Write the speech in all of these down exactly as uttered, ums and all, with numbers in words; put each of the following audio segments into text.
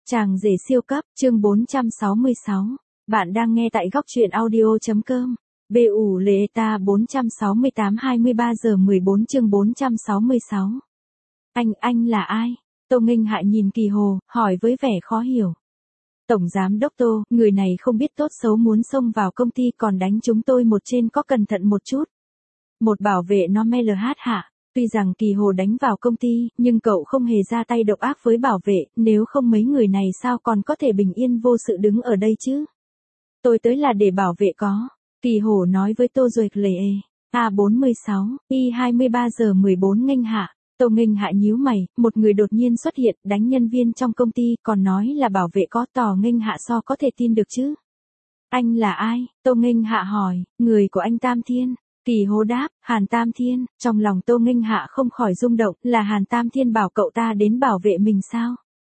Chàng rể siêu cấp, chương bốn trăm sáu mươi sáu. Bạn đang nghe tại góc truyện audio.com. bê ủ lệ ta bốn trăm sáu mươi tám hai mươi ba giờ mười bốn chương bốn trăm sáu mươi sáu. Anh, anh là ai? Tô Nghênh Hạ nhìn Kỳ Hồ, hỏi với vẻ khó hiểu. Tổng giám đốc Tô, người này không biết tốt xấu muốn xông vào công ty còn đánh chúng tôi một trên, có cẩn thận một chút. Một bảo vệ nó mê lờ hát hạ. Tuy rằng Kỳ Hồ đánh vào công ty, nhưng cậu không hề ra tay độc ác với bảo vệ, nếu không mấy người này sao còn có thể bình yên vô sự đứng ở đây chứ? Tôi tới là để bảo vệ có. Kỳ Hồ nói với Tô Duệch lề A bốn mươi sáu, Y hai mươi ba giờ mười bốn Nghênh Hạ. Tô Nghênh Hạ nhíu mày, một người đột nhiên xuất hiện, đánh nhân viên trong công ty, còn nói là bảo vệ có, tỏ Nghênh Hạ so có thể tin được chứ? Anh là ai? Tô Nghênh Hạ hỏi. Người của anh Tam Thiên. Kỳ Hồ đáp, Hàn Tam Thiên. Trong lòng Tô Nghênh Hạ không khỏi rung động, là Hàn Tam Thiên bảo cậu ta đến bảo vệ mình sao?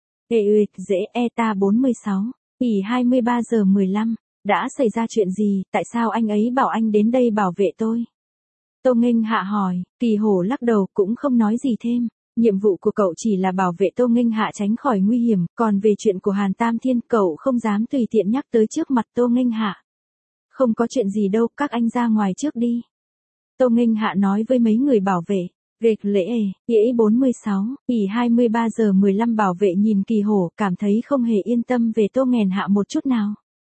Ê uyệt dễ e ta bốn mươi sáu, ỉ hai mươi ba giờ mười lăm, đã xảy ra chuyện gì, tại sao anh ấy bảo anh đến đây bảo vệ tôi? Tô Nghênh Hạ hỏi. Kỳ Hồ lắc đầu cũng không nói gì thêm. Nhiệm vụ của cậu chỉ là bảo vệ Tô Nghênh Hạ tránh khỏi nguy hiểm, còn về chuyện của Hàn Tam Thiên cậu không dám tùy tiện nhắc tới trước mặt Tô Nghênh Hạ. Không có chuyện gì đâu, các anh ra ngoài trước đi. Tô Nghênh Hạ nói với mấy người bảo vệ. Rệch lễ ỉ bốn mươi sáu, ỉ hai mươi ba giờ mười lăm bảo vệ nhìn Kỳ Hồ, cảm thấy không hề yên tâm về Tô Nghênh Hạ một chút nào.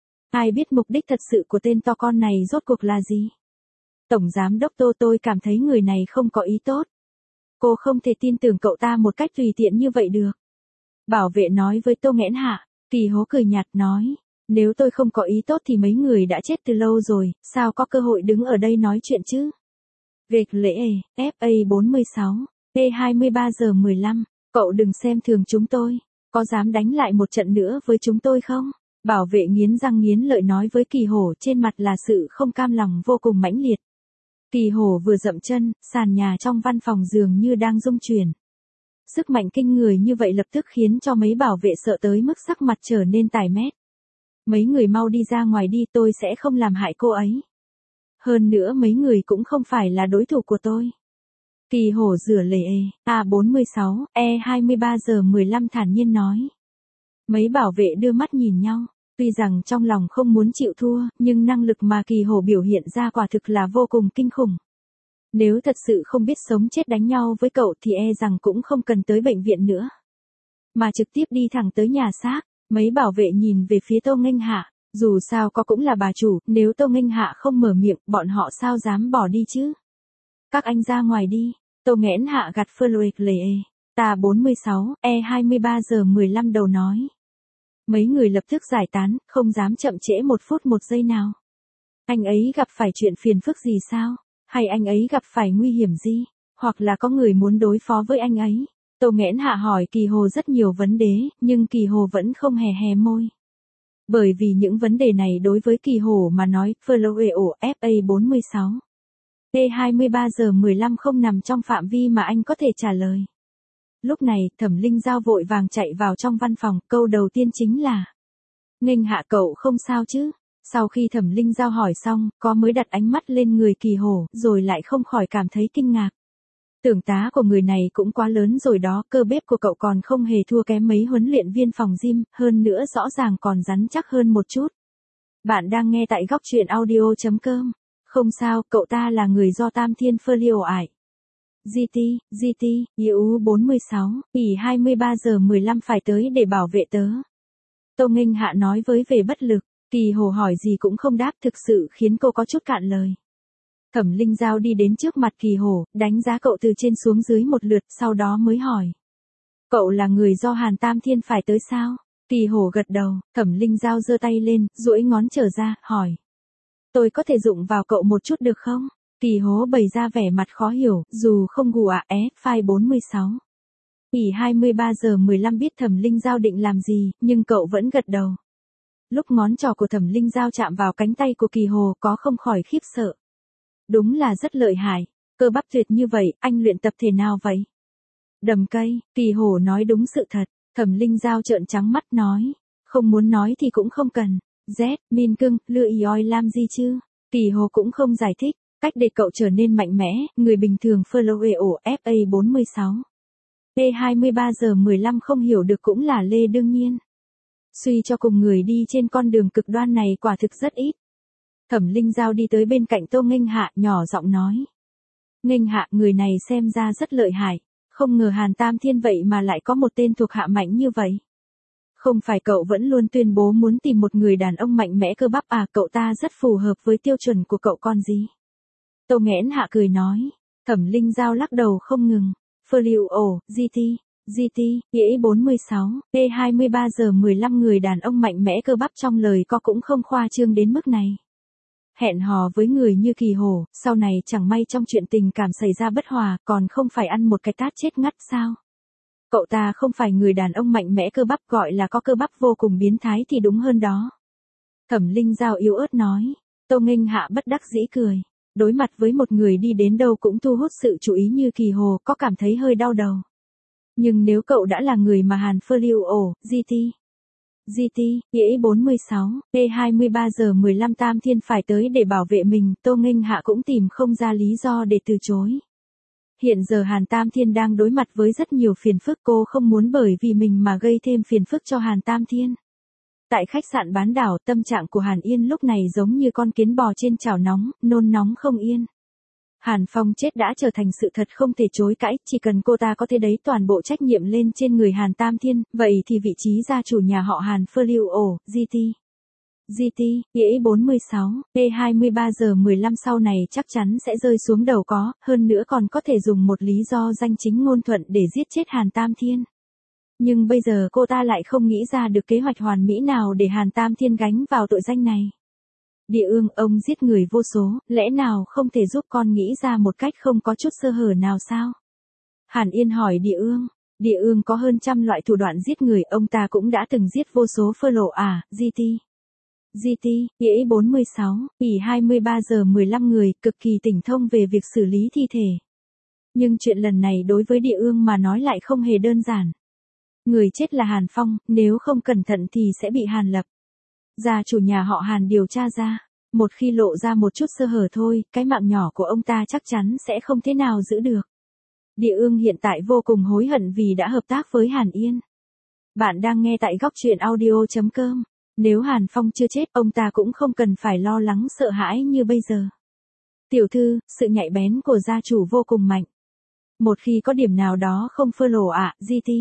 Ai biết mục đích thật sự của tên to con này rốt cuộc là gì? Tổng giám đốc Tô, tôi cảm thấy người này không có ý tốt. Cô không thể tin tưởng cậu ta một cách tùy tiện như vậy được. Bảo vệ nói với Tô Nghênh Hạ. Kỳ Hồ cười nhạt nói. Nếu tôi không có ý tốt thì mấy người đã chết từ lâu rồi, sao có cơ hội đứng ở đây nói chuyện chứ? Rệch lễ ép a bốn mươi sáu, E hai mươi ba giờ mười lăm, cậu đừng xem thường chúng tôi, có dám đánh lại một trận nữa với chúng tôi không? Bảo vệ nghiến răng nghiến lợi nói với Kỳ Hồ, trên mặt là sự không cam lòng vô cùng mãnh liệt. Kỳ Hồ vừa dậm chân, sàn nhà trong văn phòng dường như đang rung chuyển. Sức mạnh kinh người như vậy lập tức khiến cho mấy bảo vệ sợ tới mức sắc mặt trở nên tái mét. Mấy người mau đi ra ngoài đi, tôi sẽ không làm hại cô ấy. Hơn nữa mấy người cũng không phải là đối thủ của tôi. Kỳ Hồ rửa lề A bốn mươi sáu, E hai mươi ba giờ mười lăm thản nhiên nói. Mấy bảo vệ đưa mắt nhìn nhau, tuy rằng trong lòng không muốn chịu thua, nhưng năng lực mà Kỳ Hồ biểu hiện ra quả thực là vô cùng kinh khủng. Nếu thật sự không biết sống chết đánh nhau với cậu thì e rằng cũng không cần tới bệnh viện nữa, mà trực tiếp đi thẳng tới nhà xác. Mấy bảo vệ nhìn về phía Tô Nghênh Hạ, dù sao có cũng là bà chủ, nếu Tô Nghênh Hạ không mở miệng, bọn họ sao dám bỏ đi chứ? Các anh ra ngoài đi. Tô Nghênh Hạ gạt phơ lệch lề ta bốn mươi sáu, E hai mươi ba giờ mười lăm đầu nói. Mấy người lập tức giải tán, không dám chậm trễ một phút một giây nào. Anh ấy gặp phải chuyện phiền phức gì sao? Hay anh ấy gặp phải nguy hiểm gì? Hoặc là có người muốn đối phó với anh ấy? Tô Nghênh Hạ hỏi Kỳ Hồ rất nhiều vấn đề, nhưng Kỳ Hồ vẫn không hề hé môi. Bởi vì những vấn đề này đối với Kỳ Hồ mà nói, Follow ép a bốn mươi sáu, E hai mươi ba giờ mười lăm không nằm trong phạm vi mà anh có thể trả lời. Lúc này, Thẩm Linh Giao vội vàng chạy vào trong văn phòng, câu đầu tiên chính là: Nghênh Hạ cậu không sao chứ? Sau khi Thẩm Linh Giao hỏi xong, có mới đặt ánh mắt lên người Kỳ Hồ, rồi lại không khỏi cảm thấy kinh ngạc. Tưởng tá của người này cũng quá lớn rồi đó, cơ bếp của cậu còn không hề thua kém mấy huấn luyện viên phòng gym, hơn nữa rõ ràng còn rắn chắc hơn một chút. Bạn đang nghe tại góc truyện audio.com. Không sao, cậu ta là người do Tam Thiên phơ liều ải. giê tê, giê tê, U bốn mươi sáu, ỉ hai mươi ba giờ mười lăm phải tới để bảo vệ tớ. Tô Nghênh Hạ nói với vẻ bất lực. Kỳ Hồ hỏi gì cũng không đáp, thực sự khiến cô có chút cạn lời. Thẩm Linh Giao đi đến trước mặt Kỳ Hồ, đánh giá cậu từ trên xuống dưới một lượt, sau đó mới hỏi. Cậu là người do Hàn Tam Thiên phải tới sao? Kỳ Hồ gật đầu. Thẩm Linh Giao giơ tay lên, duỗi ngón trở ra, hỏi. Tôi có thể dụng vào cậu một chút được không? Kỳ Hồ bày ra vẻ mặt khó hiểu, dù không gù ạ é, file bốn mươi sáu. ỉ hai mươi ba giờ mười lăm biết Thẩm Linh Giao định làm gì, nhưng cậu vẫn gật đầu. Lúc ngón trỏ của Thẩm Linh Giao chạm vào cánh tay của Kỳ Hồ, có không khỏi khiếp sợ. Đúng là rất lợi hại, cơ bắp tuyệt như vậy, anh luyện tập thể nào vậy? Đầm cây, Kỳ Hồ nói đúng sự thật. Thẩm Linh Giao trợn trắng mắt nói. Không muốn nói thì cũng không cần. Z, Min cưng, lựa ioi làm gì chứ? Kỳ Hồ cũng không giải thích. Cách để cậu trở nên mạnh mẽ, người bình thường follow ép a bốn mươi sáu. E hai mươi ba giờ mười lăm không hiểu được cũng là lê đương nhiên. Suy cho cùng người đi trên con đường cực đoan này quả thực rất ít. Thẩm Linh Giao đi tới bên cạnh Tô Nghênh Hạ, nhỏ giọng nói. Nghênh Hạ, người này xem ra rất lợi hại, không ngờ Hàn Tam Thiên vậy mà lại có một tên thuộc hạ mạnh như vậy. Không phải cậu vẫn luôn tuyên bố muốn tìm một người đàn ông mạnh mẽ cơ bắp à, cậu ta rất phù hợp với tiêu chuẩn của cậu con gì. Tô Nghẽn Hạ cười nói. Thẩm Linh Giao lắc đầu không ngừng. Phơ liệu ổ, giê tê, giê tê, nghĩa bốn mươi sáu, P hai mươi ba giờ mười lăm người đàn ông mạnh mẽ cơ bắp trong lời có cũng không khoa trương đến mức này. Hẹn hò với người như Kỳ Hổ, sau này chẳng may trong chuyện tình cảm xảy ra bất hòa, còn không phải ăn một cái tát chết ngắt sao? Cậu ta không phải người đàn ông mạnh mẽ cơ bắp, gọi là có cơ bắp vô cùng biến thái thì đúng hơn đó. Thẩm Linh Giao yếu ớt nói. Tô Nghênh Hạ bất đắc dĩ cười. Đối mặt với một người đi đến đâu cũng thu hút sự chú ý như Kỳ Hồ, có cảm thấy hơi đau đầu. Nhưng nếu cậu đã là người mà Hàn Phơ Lưu ổ, giê tê, giê tê, nghĩa bốn mươi sáu, P hai mươi ba giờ mười lăm Tam Thiên phải tới để bảo vệ mình, Tô Nghênh Hạ cũng tìm không ra lý do để từ chối. Hiện giờ Hàn Tam Thiên đang đối mặt với rất nhiều phiền phức, cô không muốn bởi vì mình mà gây thêm phiền phức cho Hàn Tam Thiên. Tại khách sạn bán đảo, tâm trạng của Hàn Yên lúc này giống như con kiến bò trên chảo nóng, nôn nóng không yên. Hàn Phong chết đã trở thành sự thật không thể chối cãi, chỉ cần cô ta có thể đẩy toàn bộ trách nhiệm lên trên người Hàn Tam Thiên, vậy thì vị trí gia chủ nhà họ Hàn Phơ Lưu ổ, giê tê, giê tê, nghĩa bốn mươi sáu, P hai mươi ba giờ mười lăm sau này chắc chắn sẽ rơi xuống đầu có, hơn nữa còn có thể dùng một lý do danh chính ngôn thuận để giết chết Hàn Tam Thiên. Nhưng bây giờ cô ta lại không nghĩ ra được kế hoạch hoàn mỹ nào để Hàn Tam Thiên gánh vào tội danh này. Địa Ương, ông giết người vô số, lẽ nào không thể giúp con nghĩ ra một cách không có chút sơ hở nào sao? Hàn Yên hỏi Địa Ương. Địa Ương có hơn trăm loại thủ đoạn giết người, ông ta cũng đã từng giết vô số phơ lộ à, giê tê. giê tê, nghĩa bốn mươi sáu, ỉ hai mươi ba giờ mười lăm người, cực kỳ tỉnh thông về việc xử lý thi thể. Nhưng chuyện lần này đối với Địa Ương mà nói lại không hề đơn giản. Người chết là Hàn Phong, nếu không cẩn thận thì sẽ bị Hàn Lập, gia chủ nhà họ Hàn điều tra ra. Một khi lộ ra một chút sơ hở thôi, cái mạng nhỏ của ông ta chắc chắn sẽ không thế nào giữ được. Địa Ương hiện tại vô cùng hối hận vì đã hợp tác với Hàn Yên. Bạn đang nghe tại góc truyện audio chấm com. Nếu Hàn Phong chưa chết, ông ta cũng không cần phải lo lắng sợ hãi như bây giờ. Tiểu thư, sự nhạy bén của gia chủ vô cùng mạnh. Một khi có điểm nào đó không phơ lộ ạ, giê tê.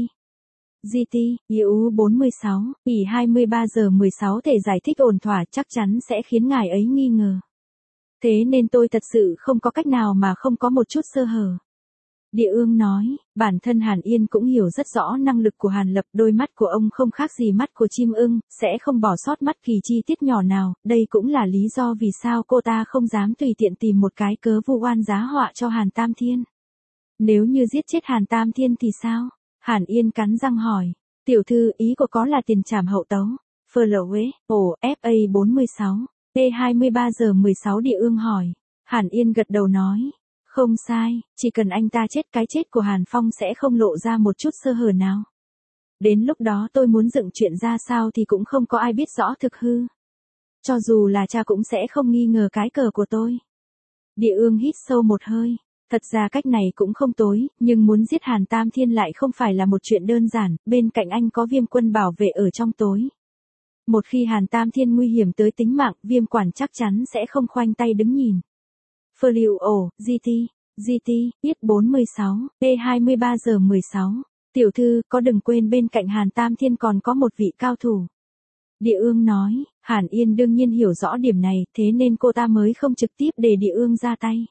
giê tê, U bốn mươi sáu, ỉ hai mươi ba giờ mười sáu thể giải thích ổn thỏa chắc chắn sẽ khiến ngài ấy nghi ngờ. Thế nên tôi thật sự không có cách nào mà không có một chút sơ hở. Địa Ương nói, bản thân Hàn Yên cũng hiểu rất rõ năng lực của Hàn Lập, đôi mắt của ông không khác gì mắt của chim ưng, sẽ không bỏ sót bất kỳ chi tiết nhỏ nào, đây cũng là lý do vì sao cô ta không dám tùy tiện tìm một cái cớ vu oan giá họa cho Hàn Tam Thiên. Nếu như giết chết Hàn Tam Thiên thì sao? Hàn Yên cắn răng hỏi. Tiểu thư, ý của có là tiền trảm hậu tấu. Phơ lậu ế, ổ, F A bốn mươi sáu, P hai mươi ba giờ mười sáu Địa Ương hỏi. Hàn Yên gật đầu nói. Không sai, chỉ cần anh ta chết, cái chết của Hàn Phong sẽ không lộ ra một chút sơ hở nào. Đến lúc đó tôi muốn dựng chuyện ra sao thì cũng không có ai biết rõ thực hư. Cho dù là cha cũng sẽ không nghi ngờ cái cờ của tôi. Địa Ương hít sâu một hơi. Thật ra cách này cũng không tối, nhưng muốn giết Hàn Tam Thiên lại không phải là một chuyện đơn giản, bên cạnh anh có Viêm Quân bảo vệ ở trong tối. Một khi Hàn Tam Thiên nguy hiểm tới tính mạng, Viêm Quản chắc chắn sẽ không khoanh tay đứng nhìn. Phơ Lưu ổ, giê tê, giê tê, ít bốn mươi sáu, P hai mươi ba giờ mười sáu. Tiểu thư, có đừng quên bên cạnh Hàn Tam Thiên còn có một vị cao thủ. Địa Ương nói, Hàn Yên đương nhiên hiểu rõ điểm này, thế nên cô ta mới không trực tiếp để Địa Ương ra tay.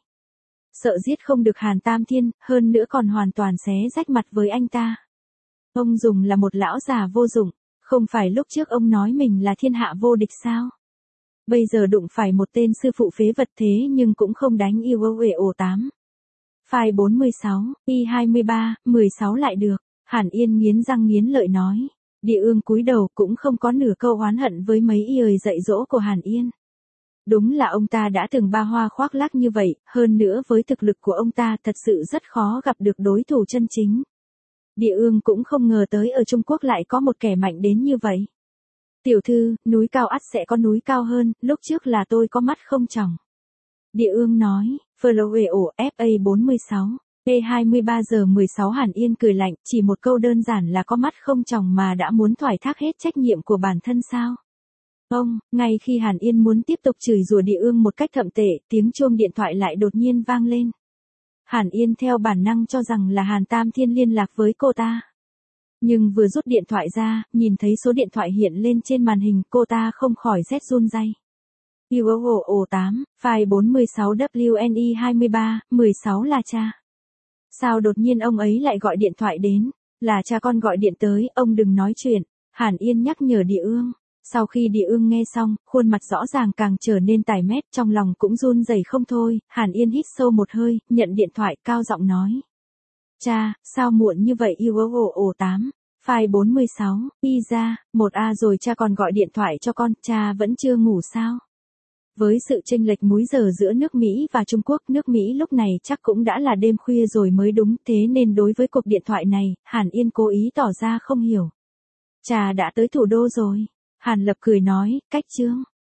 Sợ giết không được Hàn Tam Thiên, hơn nữa còn hoàn toàn xé rách mặt với anh ta. Ông dùng là một lão già vô dụng, không phải lúc trước ông nói mình là thiên hạ vô địch sao? Bây giờ đụng phải một tên sư phụ phế vật thế nhưng cũng không đánh yêu âu ệ ổ tám. File bốn mươi sáu, I hai mươi ba, mười sáu lại được, Hàn Yên nghiến răng nghiến lợi nói. Địa Ương cúi đầu cũng không có nửa câu oán hận với mấy lời dạy dỗ của Hàn Yên. Đúng là ông ta đã từng ba hoa khoác lác như vậy, hơn nữa với thực lực của ông ta thật sự rất khó gặp được đối thủ chân chính. Địa Ương cũng không ngờ tới ở Trung Quốc lại có một kẻ mạnh đến như vậy. Tiểu thư, núi cao ắt sẽ có núi cao hơn, lúc trước là tôi có mắt không tròng. Địa Ương nói, Follow ổ F A bốn mươi sáu, P P hai mươi ba giờ mười sáu Hàn Yên cười lạnh, chỉ một câu đơn giản là có mắt không tròng mà đã muốn thoái thác hết trách nhiệm của bản thân sao? Ông, ngay khi Hàn Yên muốn tiếp tục chửi rủa Địa Ương một cách thậm tệ, tiếng chuông điện thoại lại đột nhiên vang lên. Hàn Yên theo bản năng cho rằng là Hàn Tam Thiên liên lạc với cô ta. Nhưng vừa rút điện thoại ra, nhìn thấy số điện thoại hiện lên trên màn hình, cô ta không khỏi rét run rẩy. U O O tám, file bốn mươi sáu W N I hai mươi ba, mười sáu là cha. Sao đột nhiên ông ấy lại gọi điện thoại đến? Là cha con gọi điện tới, ông đừng nói chuyện. Hàn Yên nhắc nhở Địa Ương. Sau khi Địa Ương nghe xong, khuôn mặt rõ ràng càng trở nên tái mét, trong lòng cũng run rẩy không thôi. Hàn Yên hít sâu một hơi, nhận điện thoại, cao giọng nói. Cha, sao muộn như vậy? U O O tám, file bốn mươi sáu, y ra, một A rồi cha còn gọi điện thoại cho con, cha vẫn chưa ngủ sao? Với sự chênh lệch múi giờ giữa nước Mỹ và Trung Quốc, nước Mỹ lúc này chắc cũng đã là đêm khuya rồi mới đúng, thế nên đối với cuộc điện thoại này, Hàn Yên cố ý tỏ ra không hiểu. Cha đã tới thủ đô rồi. Hàn Lập cười nói, cách chương.